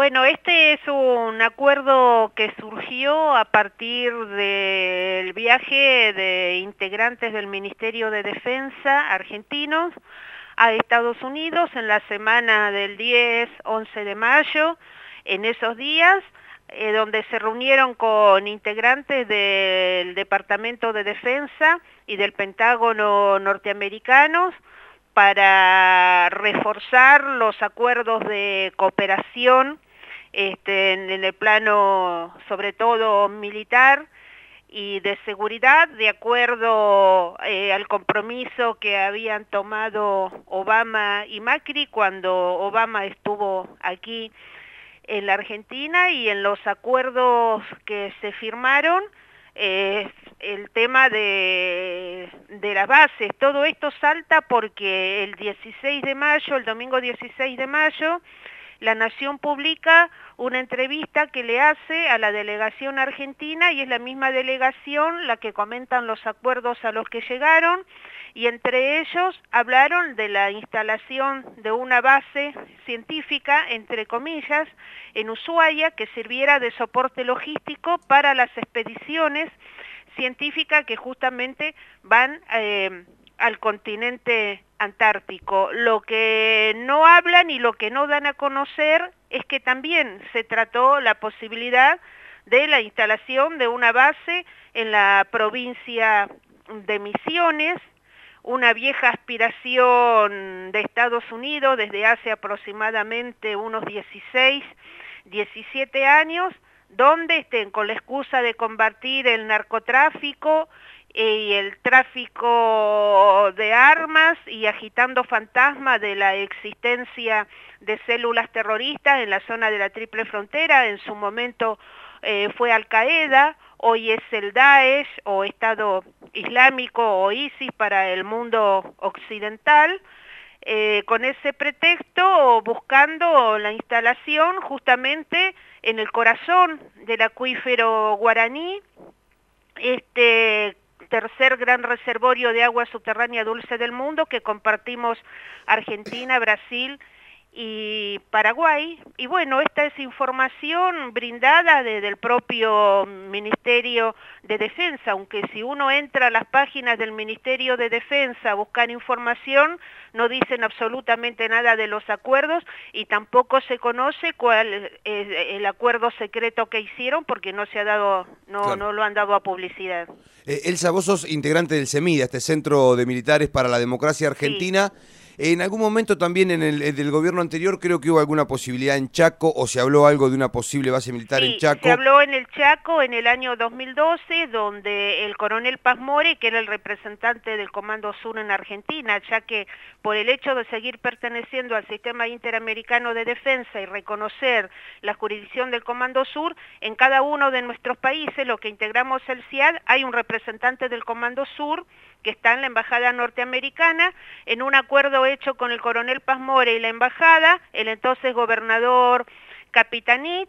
Bueno, este es un acuerdo que surgió a partir del viaje de integrantes del Ministerio de Defensa argentinos a Estados Unidos en la semana del 10-11 de mayo. En esos días, donde se reunieron con integrantes del Departamento de Defensa y del Pentágono norteamericanos para reforzar los acuerdos de cooperación en el plano sobre todo militar y de seguridad, de acuerdo al compromiso que habían tomado Obama y Macri cuando Obama estuvo aquí en la Argentina, y en los acuerdos que se firmaron el tema de las bases. Todo esto salta porque el 16 de mayo, el domingo 16 de mayo, La Nación publica una entrevista que le hace a la delegación argentina, y es la misma delegación la que comentan los acuerdos a los que llegaron, y entre ellos hablaron de la instalación de una base científica, entre comillas, en Ushuaia, que sirviera de soporte logístico para las expediciones científicas que justamente van al continente antártico. Lo que no hablan y lo que no dan a conocer es que también se trató la posibilidad de la instalación de una base en la provincia de Misiones, una vieja aspiración de Estados Unidos desde hace aproximadamente unos 16, 17 años, donde con la excusa de combatir el narcotráfico y el tráfico de armas y agitando fantasmas de la existencia de células terroristas en la zona de la Triple Frontera. En su momento fue Al-Qaeda, hoy es el Daesh o Estado Islámico o ISIS para el mundo occidental, con ese pretexto buscando la instalación justamente en el corazón del acuífero guaraní, tercer gran reservorio de agua subterránea dulce del mundo que compartimos Argentina, Brasil y Paraguay. Y bueno, esta es información brindada desde el propio Ministerio de Defensa, aunque si uno entra a las páginas del Ministerio de Defensa a buscar información, no dicen absolutamente nada de los acuerdos, y tampoco se conoce cuál es el acuerdo secreto que hicieron, porque no se ha dado, Claro. no lo han dado a publicidad. Elsa, vos sos integrante del CEMIDA, este Centro de Militares para la Democracia Sí. Argentina. En algún momento también en el del gobierno anterior creo que hubo alguna posibilidad en Chaco, o se habló algo de una posible base militar en Sí, se Chaco. habló en el Chaco en el año 2012, donde el coronel Paz More, que era el representante del Comando Sur en Argentina, ya que por el hecho de seguir perteneciendo al sistema interamericano de defensa y reconocer la jurisdicción del Comando Sur, en cada uno de nuestros países, lo que integramos el CIAD, hay un representante del Comando Sur que está en la Embajada norteamericana. En un acuerdo hecho con el coronel Paz More y la Embajada, el entonces gobernador Capitanich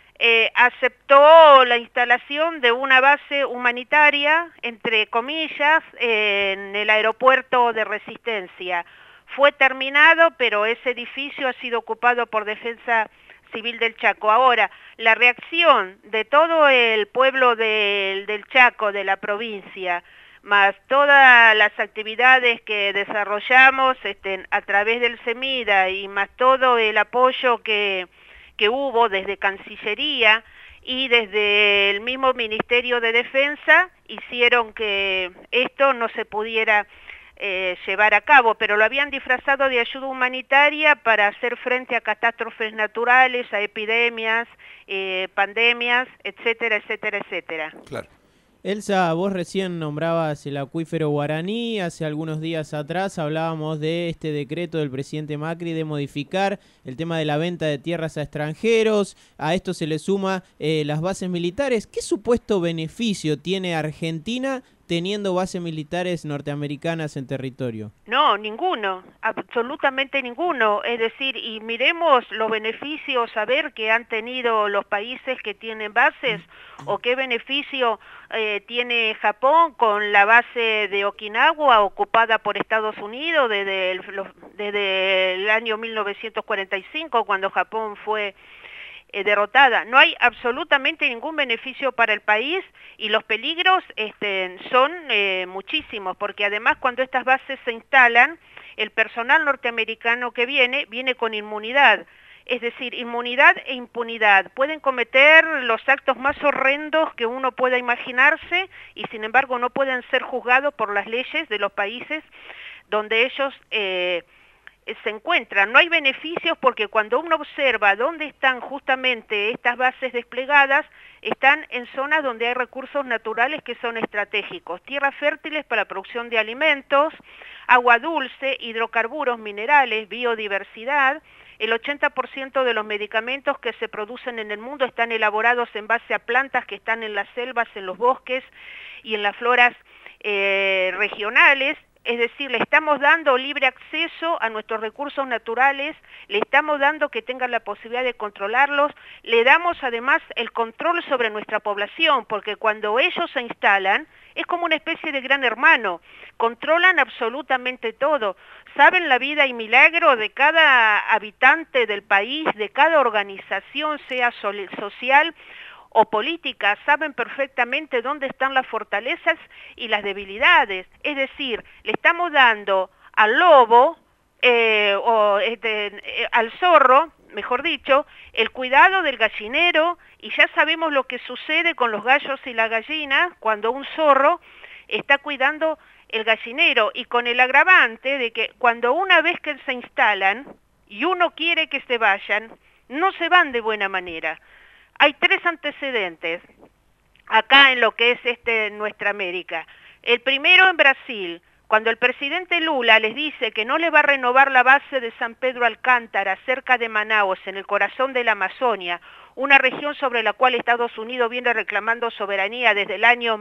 aceptó la instalación de una base humanitaria, entre comillas, en el aeropuerto de Resistencia. Fue terminado, pero ese edificio ha sido ocupado por Defensa Civil del Chaco. Ahora, la reacción de todo el pueblo del Chaco, de la provincia, más todas las actividades que desarrollamos a través del CEMIDA, y más todo el apoyo que hubo desde Cancillería y desde el mismo Ministerio de Defensa, hicieron que esto no se pudiera llevar a cabo, pero lo habían disfrazado de ayuda humanitaria para hacer frente a catástrofes naturales, a epidemias, pandemias, etcétera, etcétera, etcétera. Claro. Elsa, vos recién nombrabas el acuífero guaraní. Hace algunos días atrás hablábamos de este decreto del presidente Macri de modificar el tema de la venta de tierras a extranjeros. A esto se le suma las bases militares. ¿Qué supuesto beneficio tiene Argentina teniendo bases militares norteamericanas en territorio? No, ninguno, absolutamente ninguno. Es decir, y miremos los beneficios, a ver, que han tenido los países que tienen bases, o qué beneficio tiene Japón con la base de Okinawa ocupada por Estados Unidos desde el año 1945, cuando Japón fue derrotada. No hay absolutamente ningún beneficio para el país y los peligros son muchísimos, porque además cuando estas bases se instalan, el personal norteamericano que viene con inmunidad. Es decir, inmunidad e impunidad. Pueden cometer los actos más horrendos que uno pueda imaginarse y sin embargo no pueden ser juzgados por las leyes de los países donde ellos se encuentran. No hay beneficios porque cuando uno observa dónde están justamente estas bases desplegadas, están en zonas donde hay recursos naturales que son estratégicos, tierras fértiles para la producción de alimentos, agua dulce, hidrocarburos, minerales, biodiversidad. El 80% de los medicamentos que se producen en el mundo están elaborados en base a plantas que están en las selvas, en los bosques y en las floras regionales. Es decir, le estamos dando libre acceso a nuestros recursos naturales, le estamos dando que tengan la posibilidad de controlarlos, le damos además el control sobre nuestra población, porque cuando ellos se instalan, es como una especie de gran hermano, controlan absolutamente todo, saben la vida y milagro de cada habitante del país, de cada organización, sea social o política, saben perfectamente dónde están las fortalezas y las debilidades. Es decir, le estamos dando al lobo, al zorro, mejor dicho, el cuidado del gallinero, y ya sabemos lo que sucede con los gallos y las gallinas cuando un zorro está cuidando el gallinero, y con el agravante de que cuando una vez que se instalan y uno quiere que se vayan, no se van de buena manera. Hay 3 antecedentes acá en lo que es nuestra América. El primero en Brasil, cuando el presidente Lula les dice que no le va a renovar la base de San Pedro Alcántara, cerca de Manaus, en el corazón de la Amazonia, una región sobre la cual Estados Unidos viene reclamando soberanía desde el año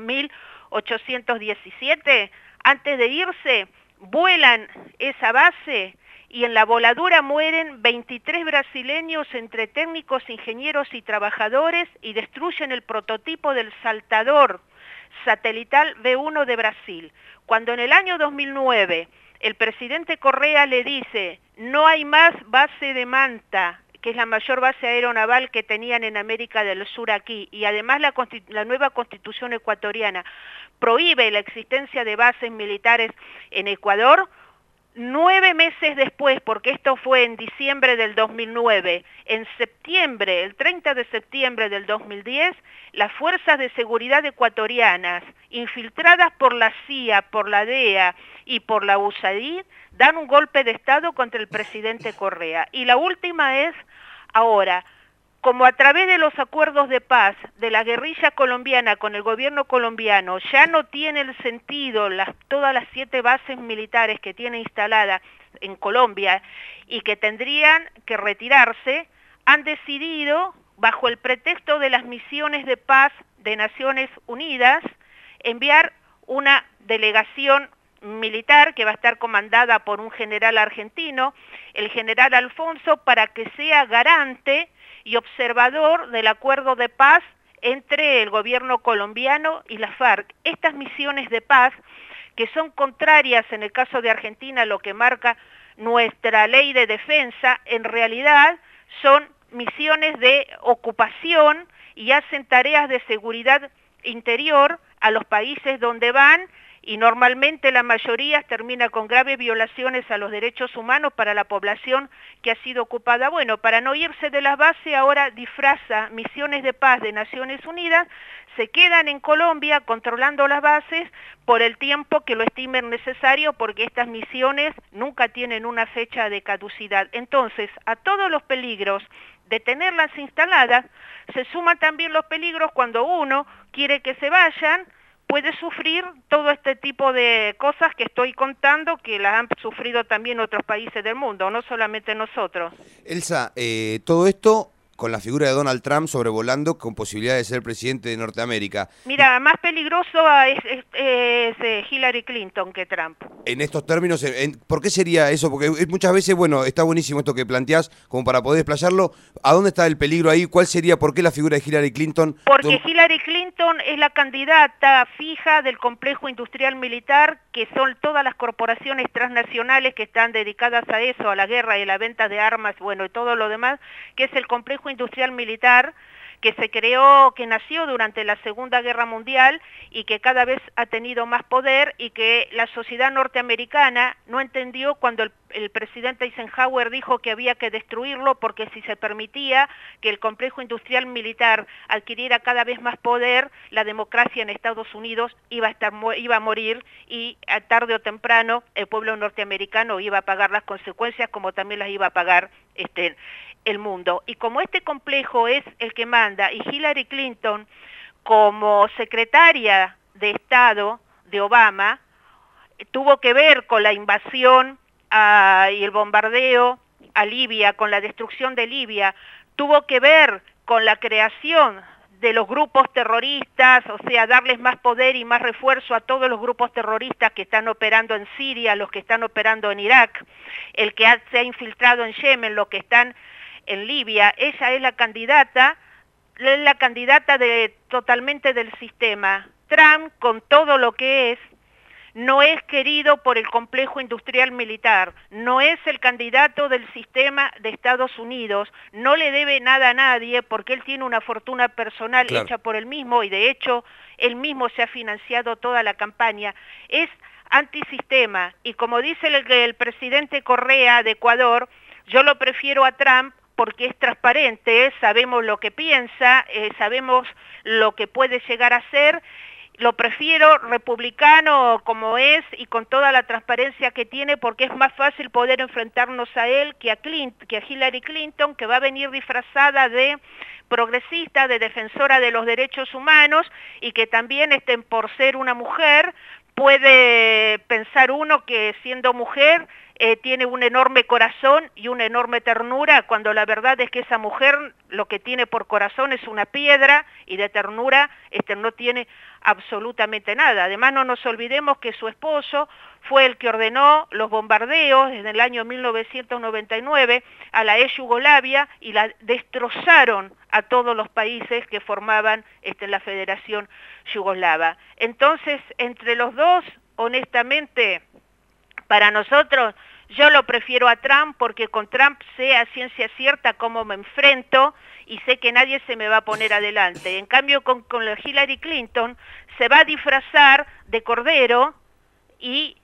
1817, antes de irse, vuelan esa base y en la voladura mueren 23 brasileños entre técnicos, ingenieros y trabajadores y destruyen el prototipo del saltador satelital B1 de Brasil. Cuando en el año 2009 el presidente Correa le dice no hay más base de Manta, que es la mayor base aeronaval que tenían en América del Sur aquí, y además la nueva constitución ecuatoriana prohíbe la existencia de bases militares en Ecuador, 9 meses después, porque esto fue en diciembre del 2009, en septiembre, el 30 de septiembre del 2010, las fuerzas de seguridad ecuatorianas, infiltradas por la CIA, por la DEA y por la USAID, dan un golpe de Estado contra el presidente Correa. Y la última es, ahora, como a través de los acuerdos de paz de la guerrilla colombiana con el gobierno colombiano ya no tiene el sentido todas las 7 bases militares que tiene instaladas en Colombia y que tendrían que retirarse, han decidido, bajo el pretexto de las misiones de paz de Naciones Unidas, enviar una delegación militar que va a estar comandada por un general argentino, el general Alfonso, para que sea garante y observador del acuerdo de paz entre el gobierno colombiano y la FARC. Estas misiones de paz, que son contrarias en el caso de Argentina a lo que marca nuestra ley de defensa, en realidad son misiones de ocupación y hacen tareas de seguridad interior a los países donde van, y normalmente la mayoría termina con graves violaciones a los derechos humanos para la población que ha sido ocupada. Bueno, para no irse de las bases, ahora disfraza misiones de paz de Naciones Unidas, se quedan en Colombia controlando las bases por el tiempo que lo estimen necesario, porque estas misiones nunca tienen una fecha de caducidad. Entonces, a todos los peligros de tenerlas instaladas, se suman también los peligros cuando uno quiere que se vayan, puede sufrir todo este tipo de cosas que estoy contando, que las han sufrido también otros países del mundo, no solamente nosotros. Elsa, todo esto con la figura de Donald Trump sobrevolando con posibilidad de ser presidente de Norteamérica. Mira, más peligroso es Hillary Clinton que Trump. En estos términos, ¿por qué sería eso? Porque muchas veces, bueno, está buenísimo esto que planteás, como para poder desplayarlo. ¿A dónde está el peligro ahí? ¿Cuál sería, por qué la figura de Hillary Clinton? Porque Hillary Clinton es la candidata fija del complejo industrial militar, que son todas las corporaciones transnacionales que están dedicadas a eso, a la guerra y la venta de armas, bueno, y todo lo demás, que es el complejo complejo industrial militar que se creó, que nació durante la Segunda Guerra Mundial y que cada vez ha tenido más poder y que la sociedad norteamericana no entendió cuando el presidente Eisenhower dijo que había que destruirlo porque si se permitía que el complejo industrial militar adquiriera cada vez más poder, la democracia en Estados Unidos iba a morir y tarde o temprano el pueblo norteamericano iba a pagar las consecuencias como también las iba a pagar el mundo. Y como este complejo es el que manda, y Hillary Clinton, como secretaria de Estado de Obama, tuvo que ver con la invasión y el bombardeo a Libia, con la destrucción de Libia, tuvo que ver con la creación de los grupos terroristas, o sea, darles más poder y más refuerzo a todos los grupos terroristas que están operando en Siria, los que están operando en Irak, el que se ha infiltrado en Yemen, los que están en Libia. Ella es la candidata totalmente del sistema. Trump, con todo lo que es, no es querido por el complejo industrial militar, no es el candidato del sistema de Estados Unidos, no le debe nada a nadie porque él tiene una fortuna personal hecha por él mismo y de hecho él mismo se ha financiado toda la campaña. Es antisistema y como dice el presidente Correa de Ecuador, yo lo prefiero a Trump porque es transparente, sabemos lo que piensa, sabemos lo que puede llegar a ser. Lo prefiero republicano como es y con toda la transparencia que tiene porque es más fácil poder enfrentarnos a él que a Hillary Clinton, que va a venir disfrazada de progresista, de defensora de los derechos humanos y que también por ser una mujer puede pensar uno que siendo mujer tiene un enorme corazón y una enorme ternura, cuando la verdad es que esa mujer lo que tiene por corazón es una piedra y de ternura no tiene absolutamente nada. Además no nos olvidemos que su esposo fue el que ordenó los bombardeos desde el año 1999 a la ex Yugoslavia y la destrozaron a todos los países que formaban la Federación Yugoslava. Entonces, entre los dos, honestamente, para nosotros, yo lo prefiero a Trump porque con Trump sé a ciencia cierta cómo me enfrento y sé que nadie se me va a poner adelante. En cambio, con la Hillary Clinton se va a disfrazar de cordero y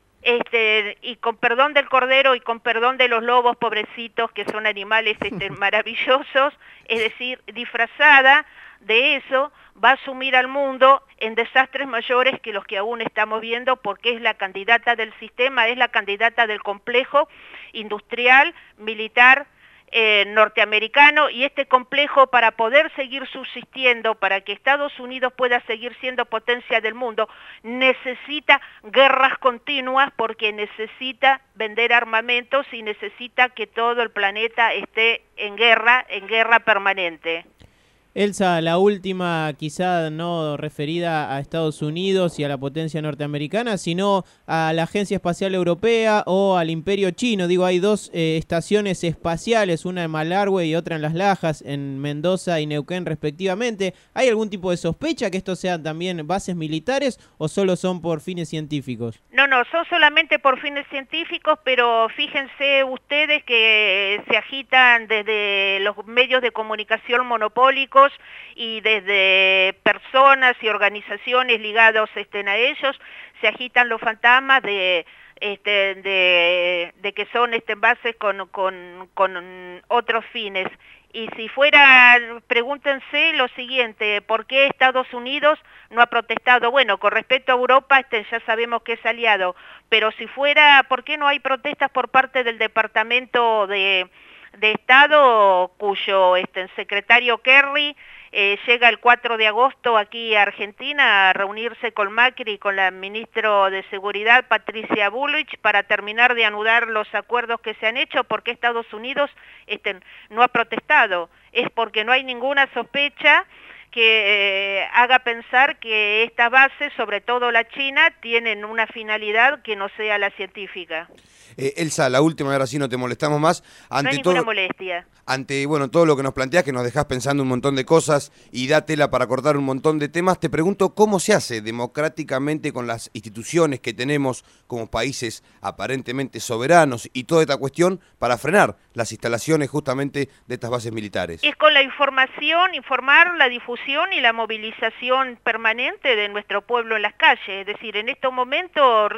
con perdón del cordero y con perdón de los lobos pobrecitos que son animales maravillosos, es decir, disfrazada de eso, va a sumir al mundo en desastres mayores que los que aún estamos viendo porque es la candidata del sistema, es la candidata del complejo industrial, militar, norteamericano y este complejo para poder seguir subsistiendo, para que Estados Unidos pueda seguir siendo potencia del mundo, necesita guerras continuas porque necesita vender armamentos y necesita que todo el planeta esté en guerra permanente. Elsa, la última quizá no referida a Estados Unidos y a la potencia norteamericana, sino a la Agencia Espacial Europea o al Imperio Chino. Digo, hay dos estaciones espaciales, una en Malargüe y otra en Las Lajas, en Mendoza y Neuquén respectivamente. ¿Hay algún tipo de sospecha que estos sean también bases militares o solo son por fines científicos? No, son solamente por fines científicos, pero fíjense ustedes que se agitan desde los medios de comunicación monopólicos y desde personas y organizaciones ligadas a ellos, se agitan los fantasmas de que son bases con otros fines. Y si fuera, pregúntense lo siguiente, ¿por qué Estados Unidos no ha protestado? Bueno, con respecto a Europa, ya sabemos que es aliado, pero si fuera, ¿por qué no hay protestas por parte del Departamento de Estado, cuyo secretario Kerry llega el 4 de agosto aquí a Argentina a reunirse con Macri y con la ministra de Seguridad, Patricia Bullrich, para terminar de anudar los acuerdos que se han hecho? Porque Estados Unidos no ha protestado, es porque no hay ninguna sospecha que haga pensar que estas bases, sobre todo la China, tienen una finalidad que no sea la científica. Elsa, la última, ahora sí no te molestamos más. No hay ninguna molestia. Ante todo lo que nos planteás, que nos dejás pensando un montón de cosas y da tela para cortar un montón de temas, te pregunto cómo se hace democráticamente con las instituciones que tenemos como países aparentemente soberanos y toda esta cuestión para frenar las instalaciones justamente de estas bases militares. Es con la información, informar, la difusión y la movilización permanente de nuestro pueblo en las calles. Es decir, en estos momentos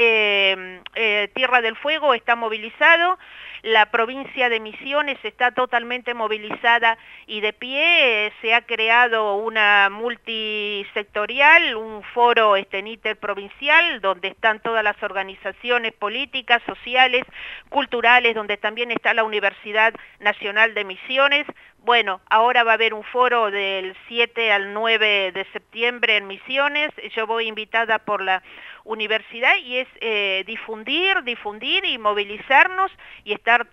Tierra del Fuego está movilizado, la provincia de Misiones está totalmente movilizada y de pie. Se ha creado una multisectorial, un foro interprovincial, donde están todas las organizaciones políticas, sociales, culturales, donde también está la Universidad Nacional de Misiones. Bueno, ahora va a haber un foro del 7 al 9 de septiembre en Misiones. Yo voy invitada por la universidad y es difundir y movilizarnos y estar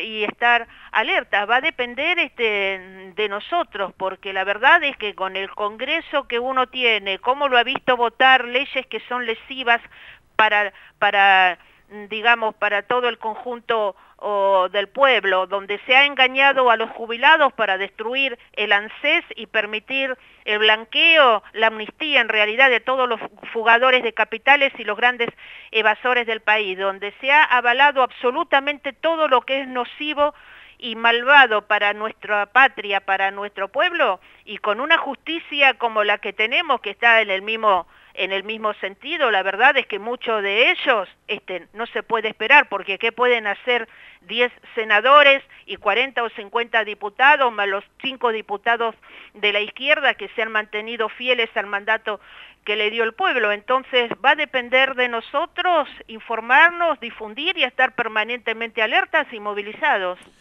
alerta. Va a depender de nosotros, porque la verdad es que con el Congreso que uno tiene, cómo lo ha visto votar leyes que son lesivas para todo el conjunto del pueblo, donde se ha engañado a los jubilados para destruir el ANSES y permitir el blanqueo, la amnistía en realidad de todos los fugadores de capitales y los grandes evasores del país, donde se ha avalado absolutamente todo lo que es nocivo y malvado para nuestra patria, para nuestro pueblo, y con una justicia como la que tenemos, que está en el mismo sentido. La verdad es que muchos de ellos no se puede esperar, porque ¿qué pueden hacer 10 senadores y 40 o 50 diputados, más los 5 diputados de la izquierda que se han mantenido fieles al mandato que le dio el pueblo? Entonces va a depender de nosotros informarnos, difundir y estar permanentemente alertas y movilizados.